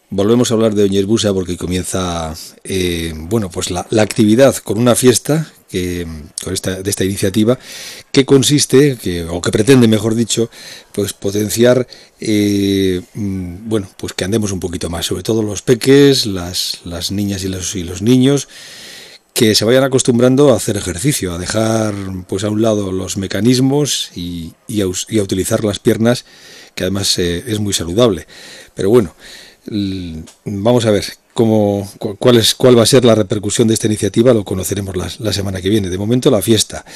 Volvemos a hablar de Oñesbusa porque comienza pues la actividad con una fiesta de esta iniciativa que consiste, o que pretende, mejor dicho, pues potenciar pues que andemos un poquito más, sobre todo los peques, las niñas y los niños, que se vayan acostumbrando a hacer ejercicio, a dejar pues a un lado los mecanismos y a utilizar las piernas, que además es muy saludable. Pero bueno, vamos a ver cuál va a ser la repercusión de esta iniciativa. Lo conoceremos la semana que viene. De momento, la fiesta.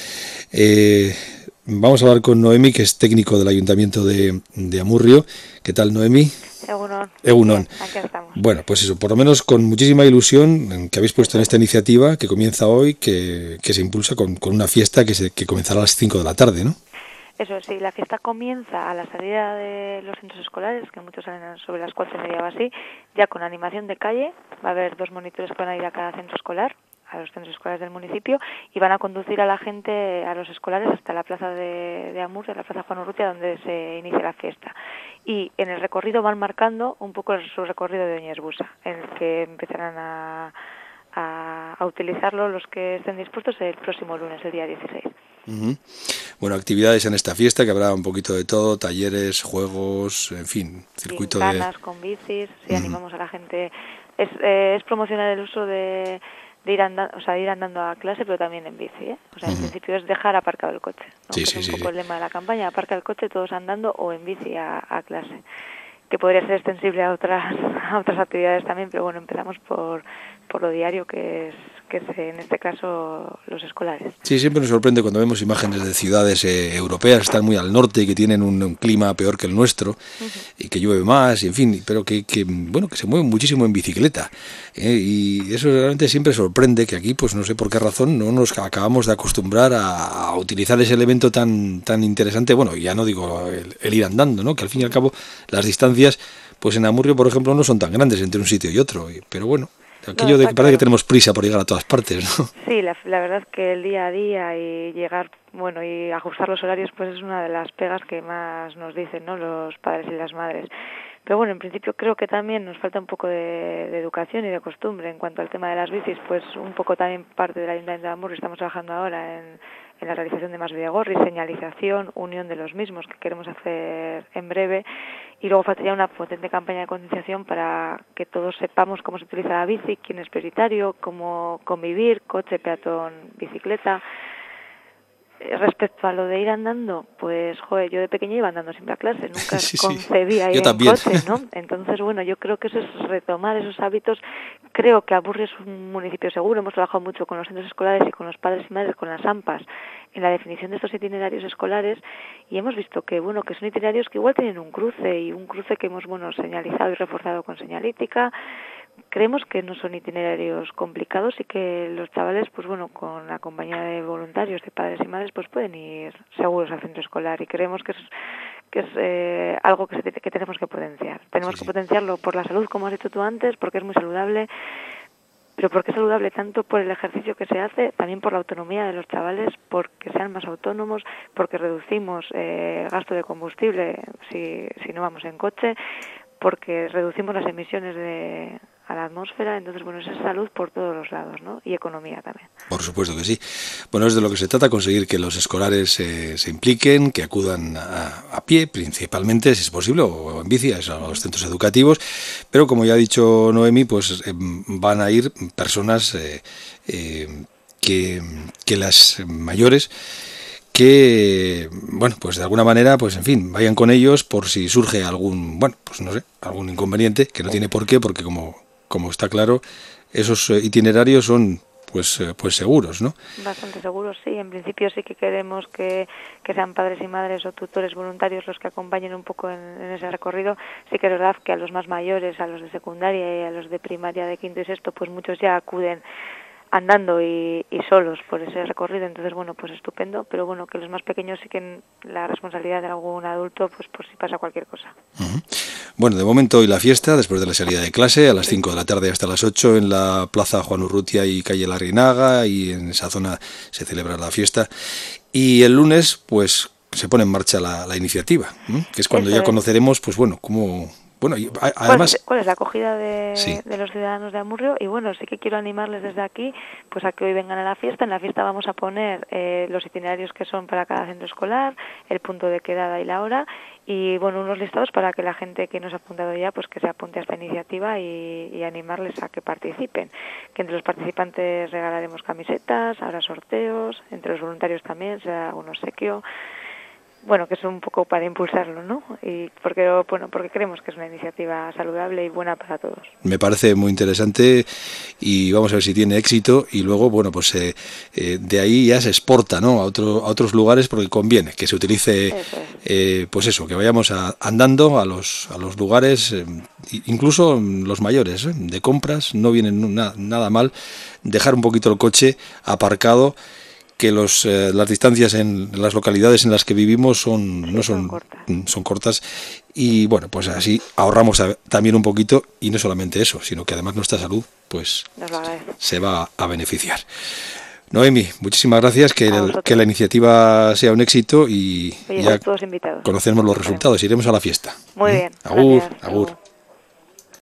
Vamos a hablar con Noemi, que es técnico del Ayuntamiento de Amurrio. ¿Qué tal, Noemi? Egunon. Aquí estamos. Bueno, pues eso, por lo menos con muchísima ilusión que habéis puesto en esta iniciativa que comienza hoy, que se impulsa con una fiesta que comenzará a las 5 de la tarde, ¿no? Eso sí, la fiesta comienza a la salida de los centros escolares, que muchos salen sobre las 4:30 o así, ya con animación de calle. Va a haber 2 monitores que van a ir a cada centro escolar, a los centros escolares del municipio, y van a conducir a la gente, a los escolares, hasta la plaza de Amurrio, la plaza Juan Urrutia, donde se inicia la fiesta. Y en el recorrido van marcando un poco su recorrido de Oñesbusa, en el que empezarán a utilizarlo los que estén dispuestos el próximo lunes, el día 16. Uh-huh. Bueno, actividades en esta fiesta, que habrá un poquito de todo, talleres, juegos, en fin, circuito de... con bicis, sí, animamos a la gente. Es promocionar el uso de ir andando a clase, pero también en bici, ¿eh? O sea, en principio es dejar aparcado el coche, ¿no? Sí, es un poco el lema de la campaña: aparca el coche, todos andando o en bici a clase, que podría ser extensible a otras actividades también, pero bueno, empezamos por lo diario, que es en este caso los escolares. Sí, siempre nos sorprende cuando vemos imágenes de ciudades europeas que están muy al norte y que tienen un clima peor que el nuestro, y que llueve más, y en fin, pero que se mueven muchísimo en bicicleta, y eso realmente siempre sorprende, que aquí, pues no sé por qué razón, no nos acabamos de acostumbrar a utilizar ese elemento tan interesante. Bueno, ya no digo el ir andando, ¿no? Que al fin y al cabo las distancias, pues en Amurrio, por ejemplo, no son tan grandes entre un sitio y otro, pero bueno, aquello de que parece que tenemos prisa por llegar a todas partes, ¿no? Sí, la verdad es que el día a día y llegar, y ajustar los horarios, pues es una de las pegas que más nos dicen, ¿no?, los padres y las madres. Pero bueno, en principio creo que también nos falta un poco de educación y de costumbre en cuanto al tema de las bicis, pues un poco también parte del Ayuntamiento de Amurrio. Estamos trabajando ahora en la realización de más videogorri, señalización, unión de los mismos, que queremos hacer en breve, y luego faltaría una potente campaña de concienciación para que todos sepamos cómo se utiliza la bici, quién es prioritario, cómo convivir, coche, peatón, bicicleta. Respecto a lo de ir andando, pues, yo de pequeña iba andando siempre a clase, nunca concebía ir en coche, ¿no? Entonces, bueno, yo creo que eso es retomar esos hábitos. Creo que Amurrio es un municipio seguro. Hemos trabajado mucho con los centros escolares y con los padres y madres, con las AMPAs, en la definición de estos itinerarios escolares, y hemos visto que son itinerarios que igual tienen un cruce que hemos, señalizado y reforzado con señalítica. Creemos que no son itinerarios complicados y que los chavales, con la compañía de voluntarios, de padres y madres, pues pueden ir seguros al centro escolar, y creemos que es algo que tenemos que potenciar. Tenemos que potenciarlo por la salud, como has dicho tú antes, porque es muy saludable, pero porque es saludable tanto por el ejercicio que se hace, también por la autonomía de los chavales, porque sean más autónomos, porque reducimos gasto de combustible si no vamos en coche, porque reducimos las emisiones a la atmósfera. Entonces, es salud por todos los lados, ¿no? Y economía también. Por supuesto que sí. Bueno, es de lo que se trata, conseguir que los escolares se impliquen, que acudan a pie, principalmente, si es posible, o en bici, a los centros educativos. Pero, como ya ha dicho Noemi, pues van a ir personas que las mayores, que, pues de alguna manera, pues en fin, vayan con ellos por si surge algún inconveniente, que no tiene por qué, porque como está claro, esos itinerarios son pues seguros, ¿no? Bastante seguros, sí. En principio sí que queremos que sean padres y madres o tutores voluntarios los que acompañen un poco en ese recorrido. Sí que es verdad que a los más mayores, a los de secundaria y a los de primaria de quinto y sexto, pues muchos ya acuden andando y solos por ese recorrido. Entonces, pues estupendo, pero que los más pequeños sí que la responsabilidad de algún adulto, pues por si pasa cualquier cosa. Uh-huh. Bueno, de momento hoy la fiesta, después de la salida de clase, a las 5 de la tarde hasta las 8 en la plaza Juan Urrutia y calle Larrinaga, y en esa zona se celebra la fiesta. Y el lunes, pues se pone en marcha la iniciativa, que es cuando ya conoceremos, pues cómo bueno, y además... ¿Cuál es la acogida Sí. de los ciudadanos de Amurrio? Y bueno, sí que quiero animarles desde aquí pues a que hoy vengan a la fiesta. En la fiesta vamos a poner los itinerarios que son para cada centro escolar, el punto de quedada y la hora, y bueno, unos listados para que la gente que nos ha apuntado ya, pues que se apunte a esta iniciativa y animarles a que participen. Que entre los participantes regalaremos camisetas, habrá sorteos, entre los voluntarios también será un obsequio. Bueno, que es un poco para impulsarlo, ¿no? Y porque creemos que es una iniciativa saludable y buena para todos. Me parece muy interesante y vamos a ver si tiene éxito, y luego, bueno, pues de ahí ya se exporta, ¿no?, a otros lugares, porque conviene que se utilice, pues eso, que vayamos andando a los lugares, incluso los mayores, de compras, no viene nada mal dejar un poquito el coche aparcado, que las distancias en las localidades en las que vivimos son cortas, y bueno, pues así ahorramos también un poquito, y no solamente eso, sino que además nuestra salud pues se va a beneficiar. Noemi, muchísimas gracias, que la iniciativa sea un éxito, y ya todos invitados. Conocemos los resultados, iremos a la fiesta. Muy bien. Agur, Gracias. agur.